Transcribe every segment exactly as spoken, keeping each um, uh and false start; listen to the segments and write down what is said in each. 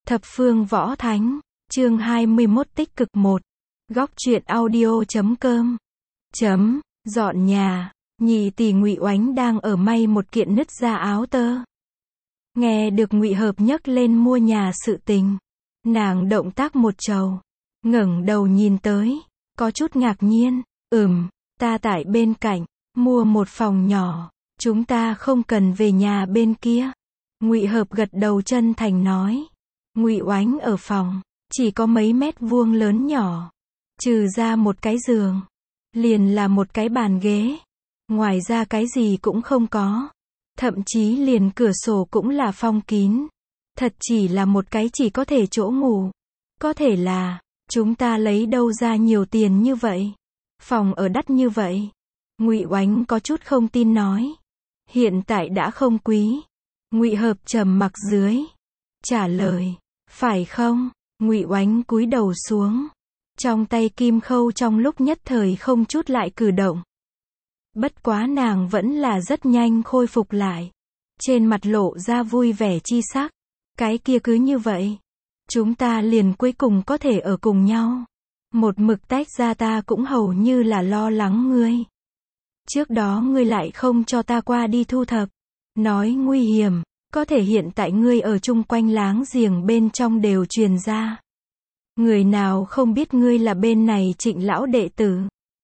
Thập phương võ thánh, chương hai mươi mốt tích cực một. Góc truyện audio chấm com. Chấm, dọn nhà, nhị tỷ Ngụy Oánh đang ở may một kiện nứt ra áo tơ. Nghe được Ngụy Hợp nhấc lên mua nhà sự tình, nàng động tác một trầu, ngẩng đầu nhìn tới, có chút ngạc nhiên, ừm, ta tại bên cạnh, mua một phòng nhỏ, chúng ta không cần về nhà bên kia. Ngụy Hợp gật đầu chân thành nói. Ngụy Oánh ở phòng, chỉ có mấy mét vuông lớn nhỏ, trừ ra một cái giường, liền là một cái bàn ghế, ngoài ra cái gì cũng không có, thậm chí liền cửa sổ cũng là phong kín, thật chỉ là một cái chỉ có thể chỗ ngủ. Có thể là, chúng ta lấy đâu ra nhiều tiền như vậy, phòng ở đắt như vậy. Ngụy Oánh có chút không tin nói, hiện tại đã không quý. Ngụy Hợp trầm mặc dưới, trả lời, phải không? Ngụy Oánh cúi đầu xuống, trong tay kim khâu trong lúc nhất thời không chút lại cử động. Bất quá nàng vẫn là rất nhanh khôi phục lại, trên mặt lộ ra vui vẻ chi sắc. Cái kia cứ như vậy, chúng ta liền cuối cùng có thể ở cùng nhau. Một mực tách ra ta cũng hầu như là lo lắng ngươi. Trước đó ngươi lại không cho ta qua đi thu thập, nói nguy hiểm. Có thể hiện tại ngươi ở chung quanh láng giềng bên trong đều truyền ra. Người nào không biết ngươi là bên này Trịnh lão đệ tử.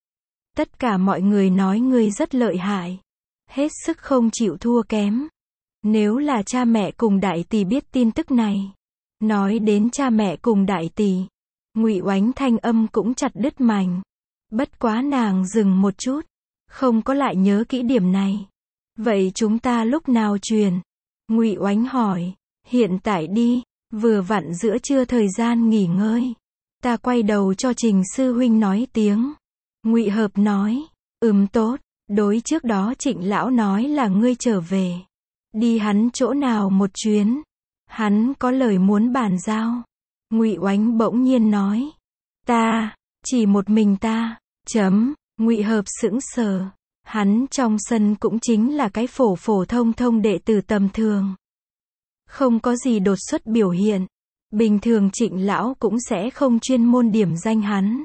Tất cả mọi người nói ngươi rất lợi hại, hết sức không chịu thua kém. Nếu là cha mẹ cùng đại tỷ biết tin tức này, nói đến cha mẹ cùng đại tỷ, Ngụy Oánh thanh âm cũng chặt đứt mành. Bất quá nàng dừng một chút, không có lại nhớ kỹ điểm này. Vậy chúng ta lúc nào truyền? Ngụy Oánh hỏi, hiện tại đi, vừa vặn giữa trưa thời gian nghỉ ngơi. Ta quay đầu cho Trình sư huynh nói tiếng. Ngụy Hợp nói, ừm tốt, đối trước đó Trịnh lão nói là ngươi trở về. Đi hắn chỗ nào một chuyến. Hắn có lời muốn bàn giao. Ngụy Oánh bỗng nhiên nói, ta, chỉ một mình ta, chấm, Ngụy Hợp sững sờ. Hắn trong sân cũng chính là cái phổ phổ thông thông đệ tử tầm thường. Không có gì đột xuất biểu hiện. Bình thường Trịnh lão cũng sẽ không chuyên môn điểm danh hắn.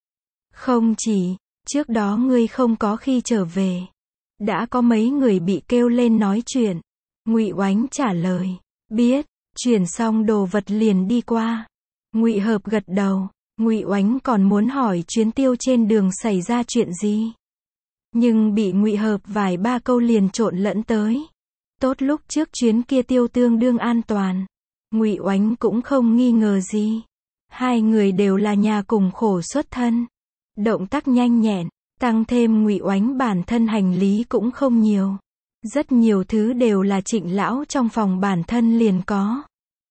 Không chỉ, trước đó ngươi không có khi trở về. Đã có mấy người bị kêu lên nói chuyện. Ngụy Oánh trả lời, biết, chuyển xong đồ vật liền đi qua. Ngụy Hợp gật đầu. Ngụy Oánh còn muốn hỏi chuyến tiêu trên đường xảy ra chuyện gì. Nhưng bị Ngụy Hợp vài ba câu liền trộn lẫn tới. Tốt lúc trước chuyến kia tiêu tương đương an toàn. Ngụy Oánh cũng không nghi ngờ gì. Hai người đều là nhà cùng khổ xuất thân. Động tác nhanh nhẹn, tăng thêm Ngụy Oánh bản thân hành lý cũng không nhiều. Rất nhiều thứ đều là Trịnh lão trong phòng bản thân liền có.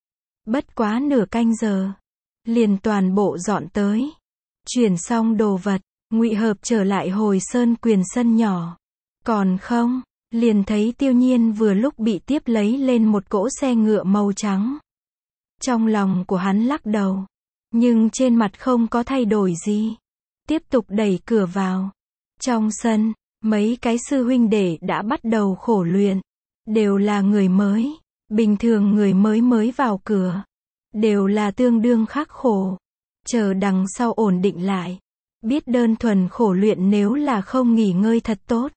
Bất quá nửa canh giờ, liền toàn bộ dọn tới. Chuyển xong đồ vật, Ngụy Hợp trở lại hồi Sơn Quyền sân nhỏ. Còn không, liền thấy Tiêu Nhiên vừa lúc bị tiếp lấy lên một cỗ xe ngựa màu trắng. Trong lòng của hắn lắc đầu, nhưng trên mặt không có thay đổi gì. Tiếp tục đẩy cửa vào. Trong sân, mấy cái sư huynh đệ đã bắt đầu khổ luyện. Đều là người mới. Bình thường người mới mới vào cửa, đều là tương đương khắc khổ. Chờ đằng sau ổn định lại. Biết đơn thuần khổ luyện nếu là không nghỉ ngơi thật tốt,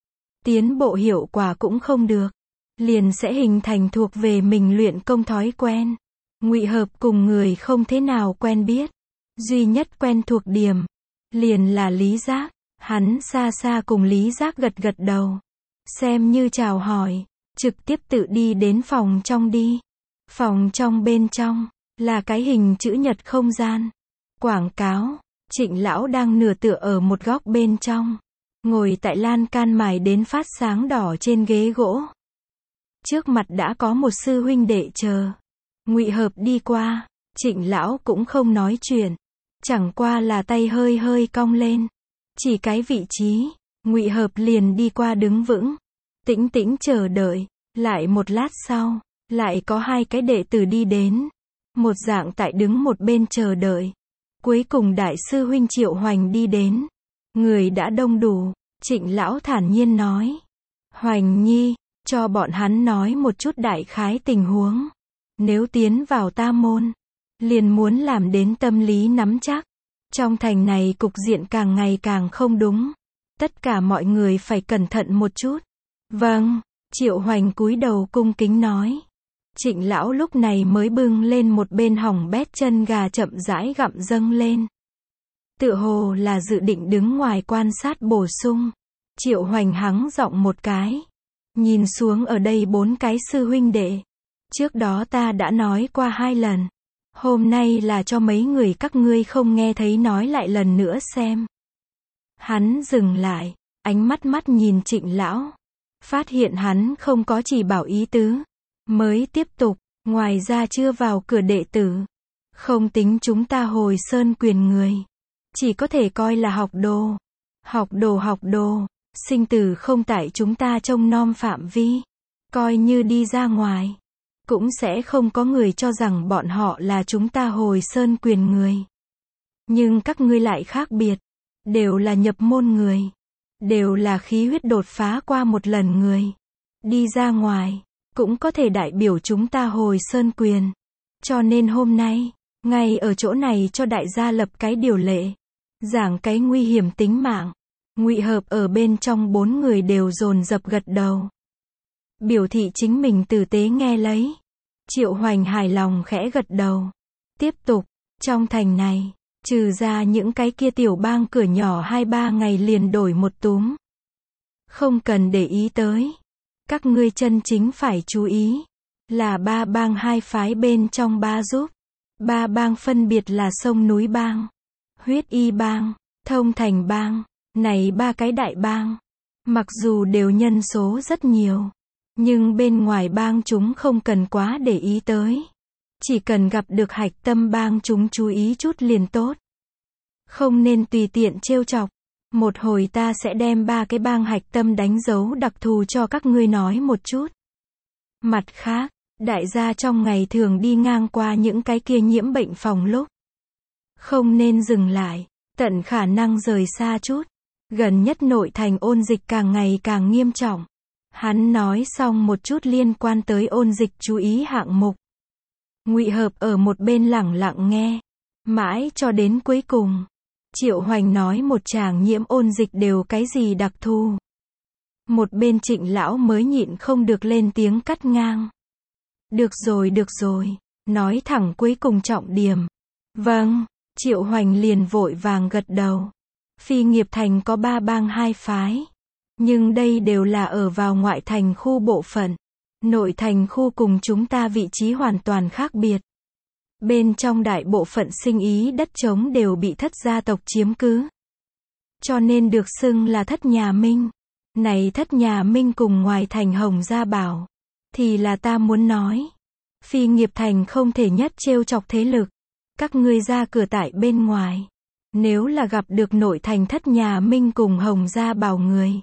tiến bộ hiệu quả cũng không được, liền sẽ hình thành thuộc về mình luyện công thói quen. Ngụy Hợp cùng người không thế nào quen biết, duy nhất quen thuộc điểm, liền là Lý Giác. Hắn xa xa cùng Lý Giác gật gật đầu, xem như chào hỏi, trực tiếp tự đi đến phòng trong đi. Phòng trong bên trong, là cái hình chữ nhật không gian. Quảng cáo. Trịnh lão đang nửa tựa ở một góc bên trong, ngồi tại lan can mài đến phát sáng đỏ trên ghế gỗ. Trước mặt đã có một sư huynh đệ chờ. Ngụy Hợp đi qua, Trịnh lão cũng không nói chuyện, chẳng qua là tay hơi hơi cong lên, chỉ cái vị trí. Ngụy Hợp liền đi qua đứng vững, tĩnh tĩnh chờ đợi. Lại một lát sau, lại có hai cái đệ tử đi đến, một dạng tại đứng một bên chờ đợi. Cuối cùng đại sư huynh Triệu Hoành đi đến. Người đã đông đủ. Trịnh lão thản nhiên nói, Hoành nhi, cho bọn hắn nói một chút đại khái tình huống. nếu tiến vào ta môn, liền muốn làm đến tâm lý nắm chắc. Trong thành này cục diện càng ngày càng không đúng. Tất cả mọi người phải cẩn thận một chút. Vâng, Triệu Hoành cúi đầu cung kính nói. Trịnh lão lúc này mới bưng lên một bên hỏng bét chân gà chậm rãi gặm dâng lên. Tựa hồ là dự định đứng ngoài quan sát bổ sung. Triệu Hoành hắng giọng một cái. Nhìn xuống ở đây bốn cái sư huynh đệ. Trước đó ta đã nói qua hai lần. Hôm nay là cho mấy người các ngươi không nghe thấy nói lại lần nữa xem. Hắn dừng lại, ánh mắt mắt nhìn Trịnh lão. Phát hiện hắn không có chỉ bảo ý tứ. Mới tiếp tục, ngoài ra chưa vào cửa đệ tử. Không tính chúng ta Hồi Sơn quyền người. Chỉ có thể coi là học đồ. Học đồ học đồ, sinh tử không tại chúng ta trông nom phạm vi. Coi như đi ra ngoài. Cũng sẽ không có người cho rằng bọn họ là chúng ta Hồi Sơn quyền người. Nhưng các ngươi lại khác biệt. Đều là nhập môn người. Đều là khí huyết đột phá qua một lần người. Đi ra ngoài, cũng có thể đại biểu chúng ta Hồi Sơn quyền. Cho nên hôm nay, ngay ở chỗ này cho đại gia lập cái điều lệ. Giảng cái nguy hiểm tính mạng. Ngụy Hợp ở bên trong bốn người đều dồn dập gật đầu. Biểu thị chính mình tử tế nghe lấy. Triệu Hoành hài lòng khẽ gật đầu. Tiếp tục, trong thành này, trừ ra những cái kia tiểu bang cửa nhỏ hai ba ngày liền đổi một túm. Không cần để ý tới. Các ngươi chân chính phải chú ý. Là ba bang hai phái bên trong ba giúp. Ba bang phân biệt là Sông Núi Bang, Huyết Y Bang, Thông Thành Bang. Này ba cái đại bang. Mặc dù đều nhân số rất nhiều. Nhưng bên ngoài bang chúng không cần quá để ý tới. Chỉ cần gặp được hạch tâm bang chúng chú ý chút liền tốt. Không nên tùy tiện trêu chọc. Một hồi ta sẽ đem ba cái bang hạch tâm đánh dấu đặc thù cho các ngươi nói một chút. Mặt khác, đại gia trong ngày thường đi ngang qua những cái kia nhiễm bệnh phòng lúc. Không nên dừng lại, tận khả năng rời xa chút. Gần nhất nội thành ôn dịch càng ngày càng nghiêm trọng. Hắn nói xong một chút liên quan tới ôn dịch chú ý hạng mục. Ngụy Hợp ở một bên lẳng lặng nghe. Mãi cho đến cuối cùng. Triệu Hoành nói một tràng nhiễm ôn dịch đều cái gì đặc thù. Một bên Trịnh lão mới nhịn không được lên tiếng cắt ngang. Được rồi được rồi. Nói thẳng cuối cùng trọng điểm. Vâng. Triệu Hoành liền vội vàng gật đầu. Phi Nghiệp Thành có ba bang hai phái. Nhưng đây đều là ở vào ngoại thành khu bộ phận. Nội thành khu cùng chúng ta vị trí hoàn toàn khác biệt. Bên trong đại bộ phận sinh ý đất trống đều bị Thất gia tộc chiếm cứ. Cho nên được xưng là Thất nhà Minh. Này Thất nhà Minh cùng ngoài thành Hồng Gia Bảo. Thì là ta muốn nói. Phi Nghiệp Thành không thể nhất trêu chọc thế lực. Các ngươi ra cửa tại bên ngoài. Nếu là gặp được nội thành Thất nhà Minh cùng Hồng Gia Bảo người.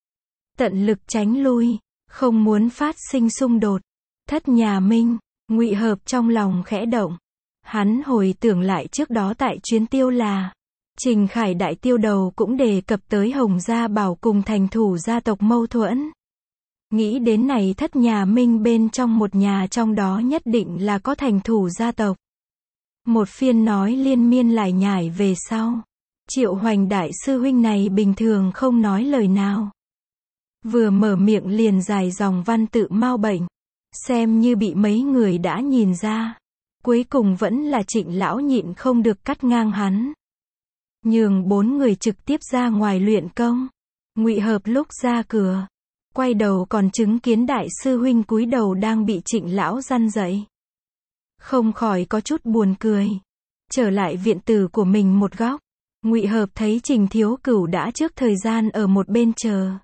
Tận lực tránh lui. Không muốn phát sinh xung đột. Thất nhà Minh. Ngụy Hợp trong lòng khẽ động. Hắn hồi tưởng lại trước đó tại chuyến tiêu là. Trình Khải đại tiêu đầu cũng đề cập tới Hồng Gia Bảo cùng thành thủ gia tộc mâu thuẫn. Nghĩ đến này Thất nhà Minh bên trong một nhà trong đó nhất định là có thành thủ gia tộc. Một phiên nói liên miên lại nhải về sau. Triệu Hoành đại sư huynh này bình thường không nói lời nào. Vừa mở miệng liền dài dòng văn tự mau bệnh. Xem như bị mấy người đã nhìn ra. Cuối cùng vẫn là Trịnh lão nhịn không được cắt ngang hắn. Nhường bốn người trực tiếp ra ngoài luyện công. Ngụy Hợp lúc ra cửa. Quay đầu còn chứng kiến đại sư huynh cúi đầu đang bị Trịnh lão răn dậy. Không khỏi có chút buồn cười. Trở lại viện tử của mình một góc. Ngụy Hợp thấy Trình Thiếu Cửu đã trước thời gian ở một bên chờ.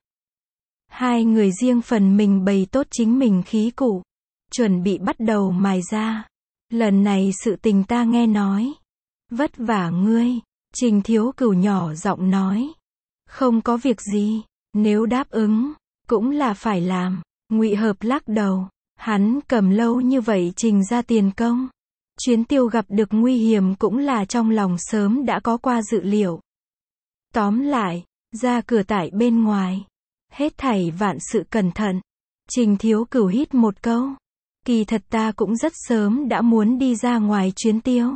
Hai người riêng phần mình bày tốt chính mình khí cụ. Chuẩn bị bắt đầu mài ra. Lần này sự tình ta nghe nói. Vất vả ngươi. Trình Thiếu Cửu nhỏ giọng nói. Không có việc gì. Nếu đáp ứng. Cũng là phải làm. Ngụy Hợp lắc đầu. Hắn cầm lâu như vậy trình ra tiền công. Chuyến tiêu gặp được nguy hiểm cũng là trong lòng sớm đã có qua dự liệu. Tóm lại. Ra cửa tại bên ngoài. Hết thảy vạn sự cẩn thận. Trình Thiếu Cửu hít một câu. Kỳ thật ta cũng rất sớm đã muốn đi ra ngoài chuyến tiêu.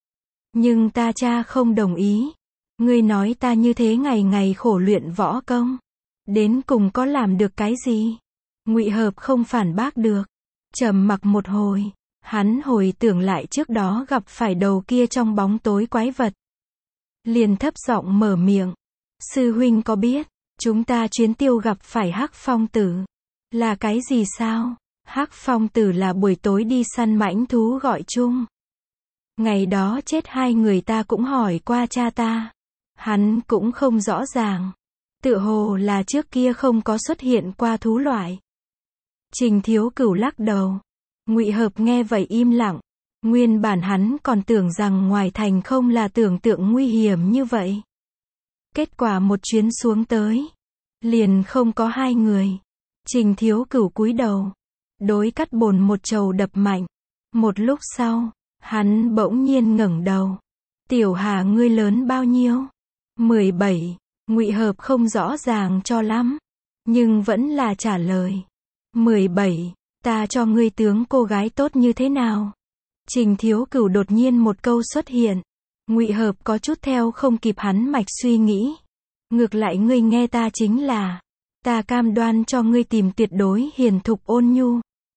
Nhưng ta cha không đồng ý. Ngươi nói ta như thế ngày ngày khổ luyện võ công. Đến cùng có làm được cái gì? Ngụy Hợp không phản bác được. Trầm mặc một hồi. Hắn hồi tưởng lại trước đó gặp phải đầu kia trong bóng tối quái vật. Liền thấp giọng mở miệng. Sư huynh có biết, chúng ta chuyến tiêu gặp phải Hắc Phong Tử. Là cái gì sao? Hắc Phong Tử là buổi tối đi săn mãnh thú gọi chung. Ngày đó chết hai người ta cũng hỏi qua cha ta. Hắn cũng không rõ ràng. Tựa hồ là trước kia không có xuất hiện qua thú loại. Trình Thiếu Cửu lắc đầu. Ngụy Hợp nghe vậy im lặng. Nguyên bản hắn còn tưởng rằng ngoài thành không là tưởng tượng nguy hiểm như vậy. Kết quả một chuyến xuống tới. Liền không có hai người. Trình Thiếu Cửu cúi đầu. Đối cắt bồn một trầu đập mạnh. Một lúc sau, hắn bỗng nhiên ngẩng đầu. Tiểu Hà ngươi lớn bao nhiêu? mười bảy. Ngụy Hợp không rõ ràng cho lắm. Nhưng vẫn là trả lời. mười bảy. Ta cho ngươi tướng cô gái tốt như thế nào? Trình Thiếu Cửu đột nhiên một câu xuất hiện. Ngụy Hợp có chút theo không kịp hắn mạch suy nghĩ. Ngược lại ngươi nghe ta chính là. Ta cam đoan cho ngươi tìm tuyệt đối hiền thục ôn nhu.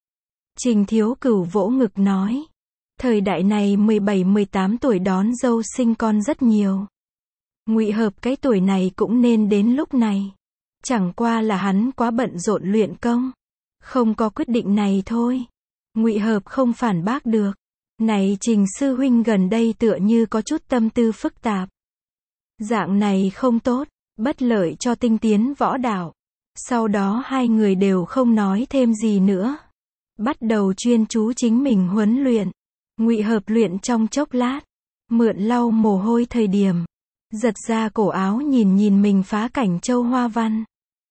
Trình Thiếu Cửu vỗ ngực nói. Thời đại này mười bảy mười tám tuổi đón dâu sinh con rất nhiều. Ngụy Hợp cái tuổi này cũng nên đến lúc này. Chẳng qua là hắn quá bận rộn luyện công. Không có quyết định này thôi. Ngụy Hợp không phản bác được. Này Trình sư huynh gần đây tựa như có chút tâm tư phức tạp. Dạng này không tốt, bất lợi cho tinh tiến võ đạo. Sau đó hai người đều không nói thêm gì nữa. Bắt đầu chuyên chú chính mình huấn luyện. Ngụy Hợp luyện trong chốc lát. Mượn lau mồ hôi thời điểm. Giật ra cổ áo nhìn nhìn mình phá cảnh châu hoa văn.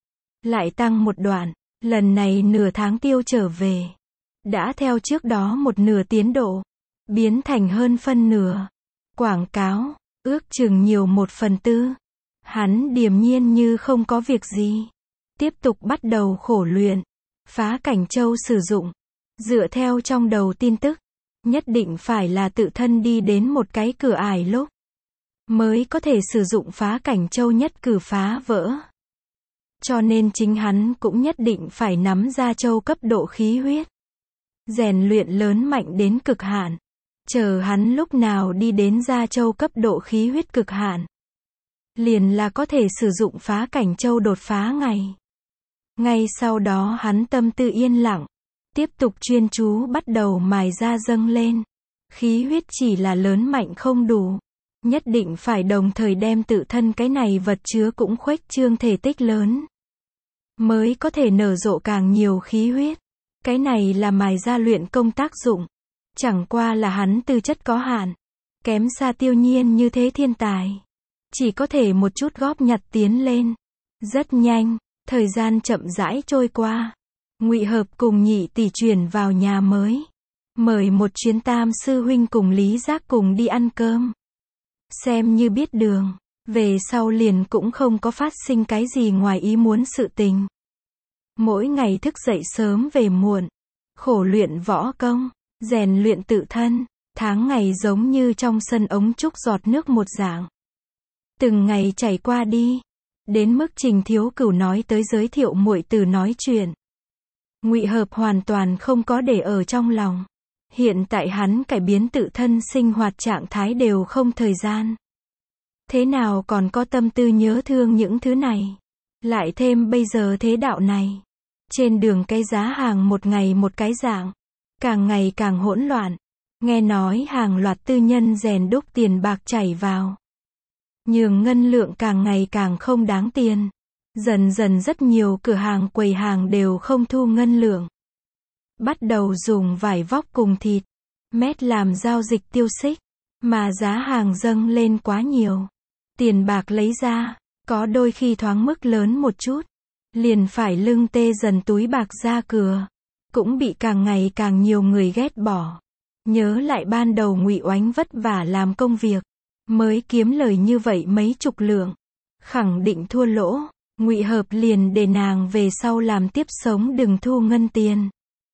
Lại tăng một đoạn. Lần này nửa tháng tiêu trở về. Đã theo trước đó một nửa tiến độ. Biến thành hơn phân nửa. Quảng cáo. Ước chừng nhiều một phần tư. Hắn điềm nhiên như không có việc gì. Tiếp tục bắt đầu khổ luyện. Phá cảnh châu sử dụng. Dựa theo trong đầu tin tức. Nhất định phải là tự thân đi đến một cái cửa ải lúc. Mới có thể sử dụng phá cảnh châu nhất cử phá vỡ. Cho nên chính hắn cũng nhất định phải nắm ra châu cấp độ khí huyết. Rèn luyện lớn mạnh đến cực hạn. Chờ hắn lúc nào đi đến gia châu cấp độ khí huyết cực hạn. Liền là có thể sử dụng phá cảnh châu đột phá ngày. Ngay sau đó hắn tâm tư yên lặng. Tiếp tục chuyên chú bắt đầu mài ra dâng lên. Khí huyết chỉ là lớn mạnh không đủ. Nhất định phải đồng thời đem tự thân cái này vật chứa cũng khuếch trương thể tích lớn. Mới có thể nở rộ càng nhiều khí huyết. Cái này là mài ra luyện công tác dụng. Chẳng qua là hắn tư chất có hạn. Kém xa Tiêu Nhiên như thế thiên tài. Chỉ có thể một chút góp nhặt tiến lên. Rất nhanh, thời gian chậm rãi trôi qua. Ngụy Hợp cùng nhị tỷ chuyển vào nhà mới. Mời một chuyến Tam sư huynh cùng Lý Giác cùng đi ăn cơm. Xem như biết đường. Về sau liền cũng không có phát sinh cái gì ngoài ý muốn sự tình. Mỗi ngày thức dậy sớm về muộn. Khổ luyện võ công. Rèn luyện tự thân. Tháng ngày giống như trong sân ống trúc giọt nước một dạng. Từng ngày chảy qua đi. Đến mức Trình Thiếu Cửu nói tới giới thiệu muội tử nói chuyện. Ngụy Hợp hoàn toàn không có để ở trong lòng. Hiện tại hắn cải biến tự thân sinh hoạt trạng thái đều không thời gian. Thế nào còn có tâm tư nhớ thương những thứ này. Lại thêm bây giờ thế đạo này. Trên đường cái giá hàng một ngày một cái dạng. Càng ngày càng hỗn loạn. Nghe nói hàng loạt tư nhân rèn đúc tiền bạc chảy vào. Nhường ngân lượng càng ngày càng không đáng tiền. Dần dần rất nhiều cửa hàng quầy hàng đều không thu ngân lượng. Bắt đầu dùng vải vóc cùng thịt, mét làm giao dịch tiêu xích. Mà giá hàng dâng lên quá nhiều. Tiền bạc lấy ra, có đôi khi thoáng mức lớn một chút. Liền phải lưng tê dần túi bạc ra cửa. Cũng bị càng ngày càng nhiều người ghét bỏ. Nhớ lại ban đầu Ngụy Oánh vất vả làm công việc. Mới kiếm lời như vậy mấy chục lượng. Khẳng định thua lỗ. Ngụy Hợp liền để nàng về sau làm tiếp sống đừng thu ngân tiền.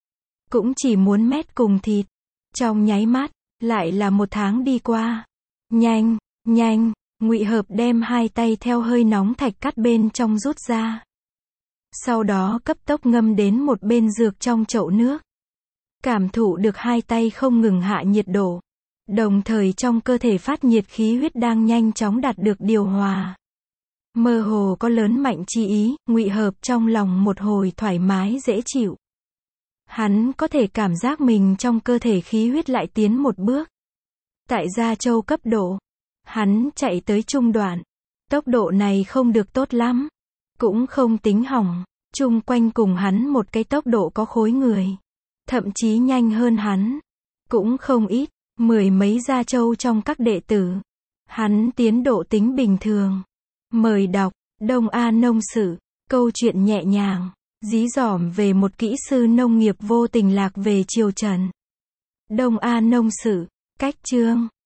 cũng chỉ muốn mét cùng thịt. Trong nháy mắt, lại là một tháng đi qua. Nhanh, nhanh, Ngụy Hợp đem hai tay theo hơi nóng thạch cắt bên trong rút ra. Sau đó cấp tốc ngâm đến một bên dược trong chậu nước. Cảm thụ được hai tay không ngừng hạ nhiệt độ. Đồng thời trong cơ thể phát nhiệt khí huyết đang nhanh chóng đạt được điều hòa. Mơ hồ có lớn mạnh chi ý, Ngụy Hợp trong lòng một hồi thoải mái dễ chịu. Hắn có thể cảm giác mình trong cơ thể khí huyết lại tiến một bước. Tại Gia Châu cấp độ, hắn chạy tới trung đoạn. Tốc độ này không được tốt lắm, cũng không tính hỏng. Chung quanh cùng hắn một cái tốc độ có khối người, thậm chí nhanh hơn hắn, cũng không ít, mười mấy Gia Châu trong các đệ tử. Hắn tiến độ tính bình thường. Mời đọc, Đông A Nông Sự, câu chuyện nhẹ nhàng, dí dỏm về một kỹ sư nông nghiệp vô tình lạc về triều Trần. Đông A Nông Sự, cách chương